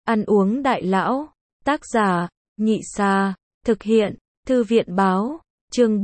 Ăn uống đại lão. Tác giả, Nhị Xà. Thực hiện, Thư viện báo. Chương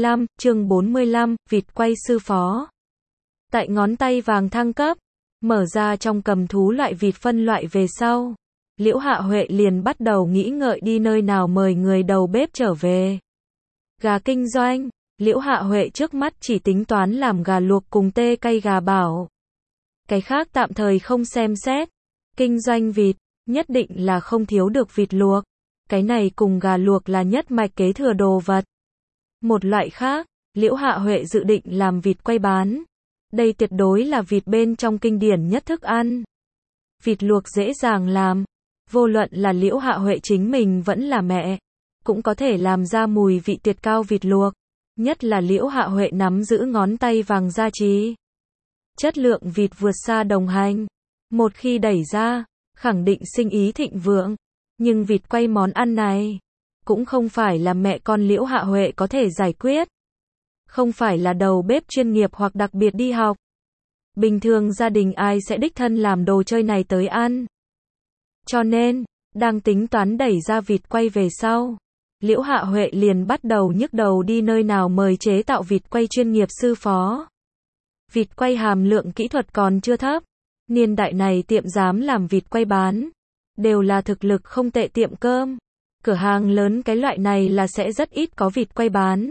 45, vịt quay sư phó. Tại ngón tay vàng thăng cấp, mở ra trong cầm thú loại vịt phân loại về sau. Liễu Hạ Huệ liền bắt đầu nghĩ ngợi đi nơi nào mời người đầu bếp trở về. Gà kinh doanh, Liễu Hạ Huệ trước mắt chỉ tính toán làm gà luộc cùng tê cay gà bảo. Cái khác tạm thời không xem xét. Kinh doanh vịt, nhất định là không thiếu được vịt luộc. Cái này cùng gà luộc là nhất mạch kế thừa đồ vật. Một loại khác, Liễu Hạ Huệ dự định làm vịt quay bán. Đây tuyệt đối là vịt bên trong kinh điển nhất thức ăn. Vịt luộc dễ dàng làm. Vô luận là Liễu Hạ Huệ chính mình vẫn là mẹ, cũng có thể làm ra mùi vị tuyệt cao vịt luộc. Nhất là Liễu Hạ Huệ nắm giữ ngón tay vàng gia trí. Chất lượng vịt vượt xa đồng hành. Một khi đẩy ra, khẳng định sinh ý thịnh vượng. Nhưng vịt quay món ăn này, cũng không phải là mẹ con Liễu Hạ Huệ có thể giải quyết. Không phải là đầu bếp chuyên nghiệp hoặc đặc biệt đi học. Bình thường gia đình ai sẽ đích thân làm đồ chơi này tới ăn. Cho nên, đang tính toán đẩy ra vịt quay về sau. Liễu Hạ Huệ liền bắt đầu nhức đầu đi nơi nào mời chế tạo vịt quay chuyên nghiệp sư phó. Vịt quay hàm lượng kỹ thuật còn chưa thấp. Niên đại này tiệm dám làm vịt quay bán, đều là thực lực không tệ tiệm cơm. Cửa hàng lớn cái loại này là sẽ rất ít có vịt quay bán.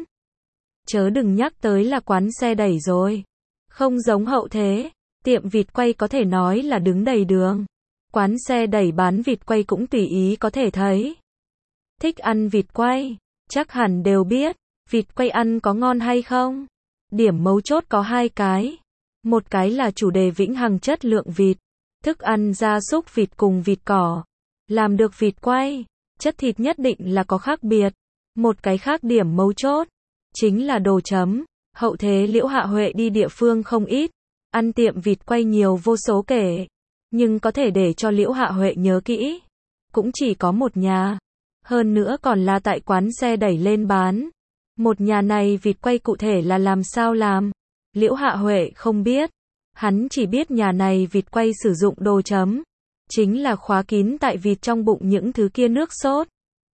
Chớ đừng nhắc tới là quán xe đẩy rồi. Không giống hậu thế, tiệm vịt quay có thể nói là đứng đầy đường. Quán xe đẩy bán vịt quay cũng tùy ý có thể thấy. Thích ăn vịt quay, chắc hẳn đều biết, vịt quay ăn có ngon hay không? Điểm mấu chốt có hai cái. Một cái là chủ đề vĩnh hằng chất lượng vịt, thức ăn gia súc vịt cùng vịt cỏ. Làm được vịt quay, chất thịt nhất định là có khác biệt. Một cái khác điểm mấu chốt, chính là đồ chấm. Hậu thế Liễu Hạ Huệ đi địa phương không ít, ăn tiệm vịt quay nhiều vô số kể. Nhưng có thể để cho Liễu Hạ Huệ nhớ kỹ, cũng chỉ có một nhà. Hơn nữa còn là tại quán xe đẩy lên bán. Một nhà này vịt quay cụ thể là làm sao làm, Liễu Hạ Huệ không biết. Hắn chỉ biết nhà này vịt quay sử dụng đồ chấm, chính là khóa kín tại vịt trong bụng những thứ kia nước sốt.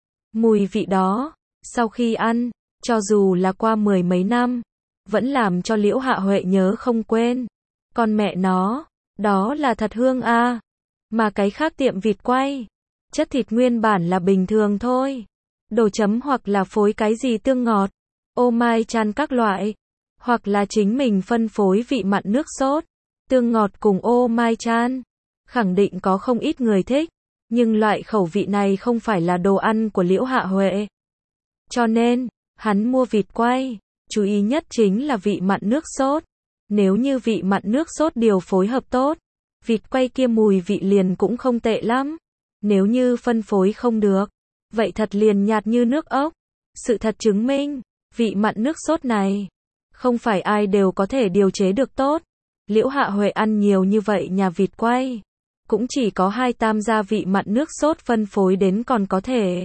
Mùi vị đó, sau khi ăn, cho dù là qua mười mấy năm, vẫn làm cho Liễu Hạ Huệ nhớ không quên. Con mẹ nó, đó là thật hương a. Mà cái khác tiệm vịt quay, chất thịt nguyên bản là bình thường thôi. Đồ chấm hoặc là phối cái gì tương ngọt, ô mai chan các loại, hoặc là chính mình phân phối vị mặn nước sốt, tương ngọt cùng ô mai chan. Khẳng định có không ít người thích, nhưng loại khẩu vị này không phải là đồ ăn của Liễu Hạ Huệ. Cho nên, hắn mua vịt quay, chú ý nhất chính là vị mặn nước sốt. Nếu như vị mặn nước sốt điều phối hợp tốt, vịt quay kia mùi vị liền cũng không tệ lắm. Nếu như phân phối không được, vậy thật liền nhạt như nước ốc. Sự thật chứng minh, vị mặn nước sốt này, không phải ai đều có thể điều chế được tốt. Liễu Hạ Huệ ăn nhiều như vậy nhà vịt quay, cũng chỉ có 2 tam gia vị mặn nước sốt phân phối đến còn có thể.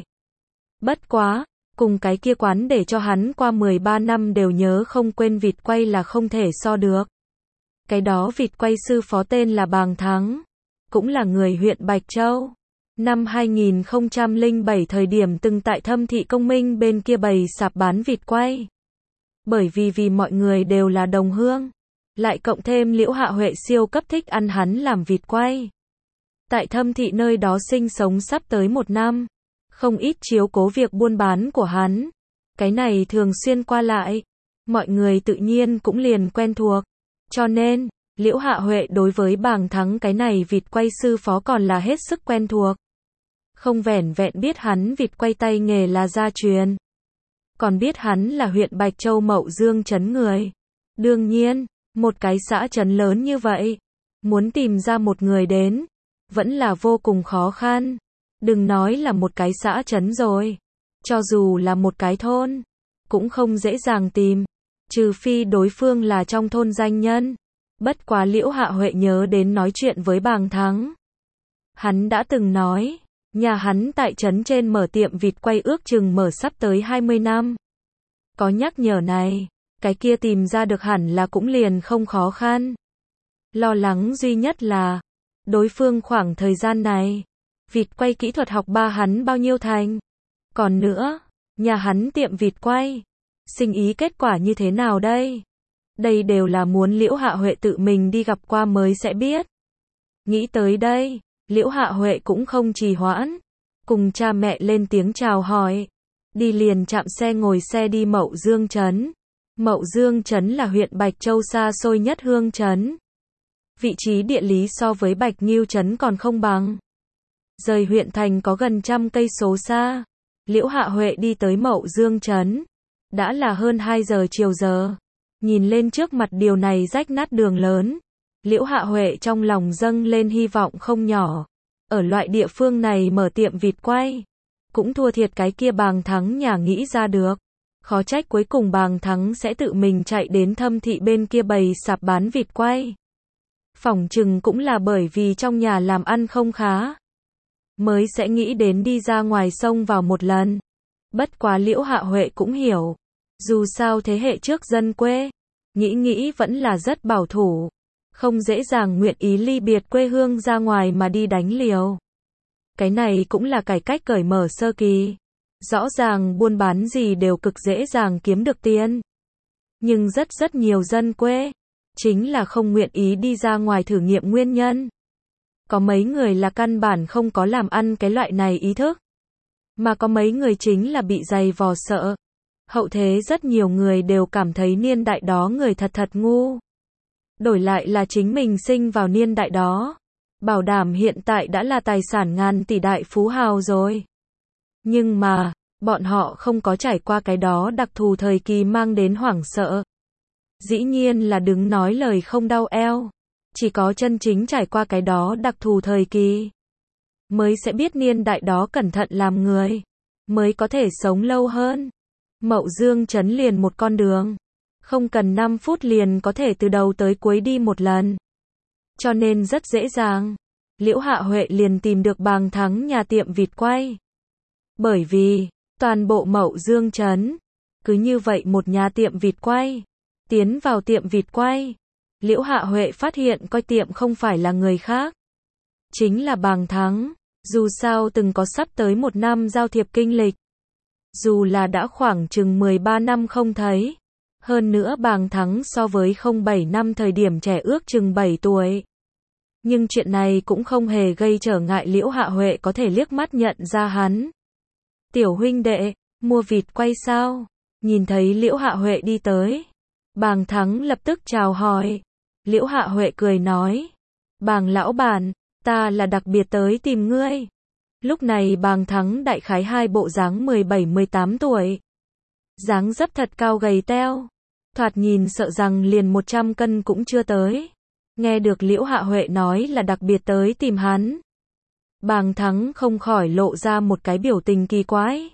Bất quá, cùng cái kia quán để cho hắn qua 13 năm đều nhớ không quên vịt quay là không thể so được. Cái đó vịt quay sư phó tên là Bàng Thắng, cũng là người huyện Bạch Châu. Năm 2007 thời điểm từng tại Thâm Thị Công Minh bên kia bày sạp bán vịt quay. Bởi vì mọi người đều là đồng hương, lại cộng thêm Liễu Hạ Huệ siêu cấp thích ăn hắn làm vịt quay. Tại Thâm Thị nơi đó sinh sống sắp tới 1 năm, không ít chiếu cố việc buôn bán của hắn. Cái này thường xuyên qua lại, mọi người tự nhiên cũng liền quen thuộc. Cho nên, Liễu Hạ Huệ đối với Bàng Thắng cái này vịt quay sư phó còn là hết sức quen thuộc. Không vẻn vẹn biết hắn vịt quay tay nghề là gia truyền, còn biết hắn là huyện Bạch Châu Mậu Dương trấn người. Đương nhiên, một cái xã trấn lớn như vậy, muốn tìm ra một người đến, vẫn là vô cùng khó khăn. Đừng nói là một cái xã trấn rồi, cho dù là một cái thôn, cũng không dễ dàng tìm, trừ phi đối phương là trong thôn danh nhân. Bất quá Liễu Hạ Huệ nhớ đến nói chuyện với Bàng Thắng. Hắn đã từng nói, nhà hắn tại trấn trên mở tiệm vịt quay ước chừng mở sắp tới 20 năm. Có nhắc nhở này, cái kia tìm ra được hẳn là cũng liền không khó khăn. Lo lắng duy nhất là, đối phương khoảng thời gian này, Vịt quay kỹ thuật học ba hắn bao nhiêu thành? Còn nữa, nhà hắn tiệm vịt quay, sinh ý kết quả như thế nào đây? Đây đều là muốn Liễu Hạ Huệ tự mình đi gặp qua mới sẽ biết. Nghĩ tới đây, Liễu Hạ Huệ cũng không trì hoãn, cùng cha mẹ lên tiếng chào hỏi, đi liền chạm xe ngồi xe đi Mậu Dương trấn. Mậu Dương trấn là huyện Bạch Châu xa xôi nhất Hương trấn. Vị trí địa lý so với Bạch Nghiêu trấn còn không bằng. Rời huyện thành có gần 100 cây số xa. Liễu Hạ Huệ đi tới Mậu Dương trấn, đã là hơn 2 giờ chiều giờ. Nhìn lên trước mặt điều này rách nát đường lớn, Liễu Hạ Huệ trong lòng dâng lên hy vọng không nhỏ. Ở loại địa phương này mở tiệm vịt quay, cũng thua thiệt cái kia Bàng Thắng nhà nghĩ ra được. Khó trách cuối cùng Bàng Thắng sẽ tự mình chạy đến Thâm Thị bên kia bày sạp bán vịt quay. Phỏng chừng cũng là bởi vì trong nhà làm ăn không khá, mới sẽ nghĩ đến đi ra ngoài sông vào một lần. Bất quá Liễu Hạ Huệ cũng hiểu, dù sao thế hệ trước dân quê, nghĩ vẫn là rất bảo thủ, không dễ dàng nguyện ý ly biệt quê hương ra ngoài mà đi đánh liều. Cái này cũng là cải cách cởi mở sơ kỳ. Rõ ràng buôn bán gì đều cực dễ dàng kiếm được tiền. Nhưng rất nhiều dân quê, chính là không nguyện ý đi ra ngoài thử nghiệm nguyên nhân. Có mấy người là căn bản không có làm ăn cái loại này ý thức. Mà có mấy người chính là bị dày vò sợ. Hậu thế rất nhiều người đều cảm thấy niên đại đó người thật ngu. Đổi lại là chính mình sinh vào niên đại đó, bảo đảm hiện tại đã là tài sản ngàn tỷ đại phú hào rồi. Nhưng mà, bọn họ không có trải qua cái đó đặc thù thời kỳ mang đến hoảng sợ. Dĩ nhiên là đứng nói lời không đau eo. Chỉ có chân chính trải qua cái đó đặc thù thời kỳ, mới sẽ biết niên đại đó cẩn thận làm người, mới có thể sống lâu hơn. Mậu Dương trấn liền một con đường, không cần 5 phút liền có thể từ đầu tới cuối đi một lần. Cho nên rất dễ dàng, Liễu Hạ Huệ liền tìm được Bàng Thắng nhà tiệm vịt quay. Bởi vì, toàn bộ Mậu Dương trấn, cứ như vậy một nhà tiệm vịt quay. Tiến vào tiệm vịt quay, Liễu Hạ Huệ phát hiện coi tiệm không phải là người khác, chính là Bàng Thắng. Dù sao từng có sắp tới 1 năm giao thiệp kinh lịch, dù là đã khoảng chừng 13 năm không thấy. Hơn nữa Bàng Thắng so với 07 năm thời điểm trẻ ước chừng 7 tuổi. Nhưng chuyện này cũng không hề gây trở ngại Liễu Hạ Huệ có thể liếc mắt nhận ra hắn. Tiểu huynh đệ, mua vịt quay sao? Nhìn thấy Liễu Hạ Huệ đi tới, Bàng Thắng lập tức chào hỏi. Liễu Hạ Huệ cười nói, Bàng lão bản, ta là đặc biệt tới tìm ngươi. Lúc này Bàng Thắng đại khái hai bộ dáng 17-18 tuổi. Dáng dấp thật cao gầy teo, thoạt nhìn sợ rằng liền 100 cân cũng chưa tới. Nghe được Liễu Hạ Huệ nói là đặc biệt tới tìm hắn, Bàng Thắng không khỏi lộ ra một cái biểu tình kỳ quái.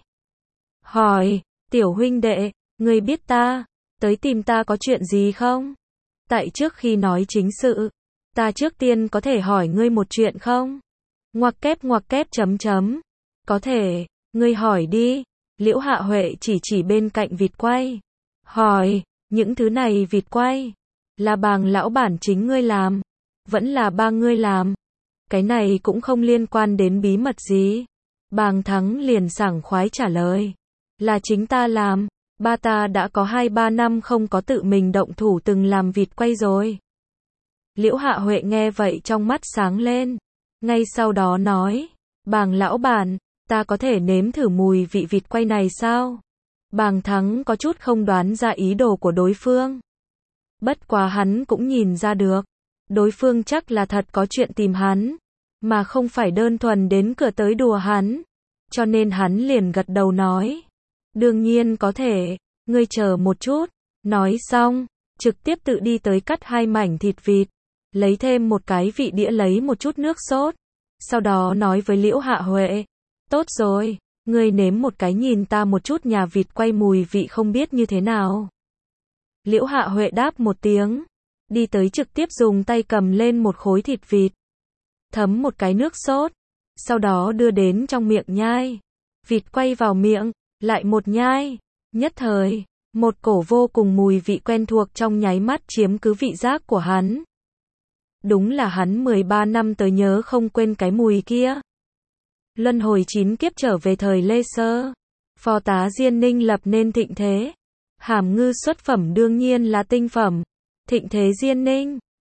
Hỏi, tiểu huynh đệ, ngươi biết ta tới tìm ta có chuyện gì không? Tại trước khi nói chính sự, ta trước tiên có thể hỏi ngươi một chuyện không? Ngoặc kép chấm. Có thể, ngươi hỏi đi. Liễu Hạ Huệ chỉ bên cạnh vịt quay. Hỏi, những thứ này vịt quay, là Bàng lão bản chính ngươi làm? Vẫn là ba ngươi làm? Cái này cũng không liên quan đến bí mật gì. Bàng Thắng liền sảng khoái trả lời. Là chính ta làm. Ba ta đã có 2-3 năm không có tự mình động thủ từng làm vịt quay rồi. Liễu Hạ Huệ nghe vậy trong mắt sáng lên. Ngay sau đó nói, Bàng lão bản, ta có thể nếm thử mùi vị vịt quay này sao? Bàng Thắng có chút không đoán ra ý đồ của đối phương. Bất quá hắn cũng nhìn ra được, đối phương chắc là thật có chuyện tìm hắn, mà không phải đơn thuần đến cửa tới đùa hắn. Cho nên hắn liền gật đầu nói, đương nhiên có thể, ngươi chờ một chút. Nói xong, trực tiếp tự đi tới cắt 2 mảnh thịt vịt, lấy thêm một cái vị đĩa lấy một chút nước sốt. Sau đó nói với Liễu Hạ Huệ, tốt rồi, ngươi nếm một cái nhìn ta một chút nhà vịt quay mùi vị không biết như thế nào. Liễu Hạ Huệ đáp một tiếng, đi tới trực tiếp dùng tay cầm lên một khối thịt vịt, thấm một cái nước sốt, sau đó đưa đến trong miệng nhai. Vịt quay vào miệng, lại một nhai, nhất thời, một cổ vô cùng mùi vị quen thuộc trong nháy mắt chiếm cứ vị giác của hắn. Đúng là hắn 13 năm tới nhớ không quên cái mùi kia. luân hồi 9 kiếp trở về thời Lê Sơ. Phò tá Diên Ninh lập nên thịnh thế. Hàm Ngư xuất phẩm đương nhiên là tinh phẩm. Thịnh thế Diên Ninh.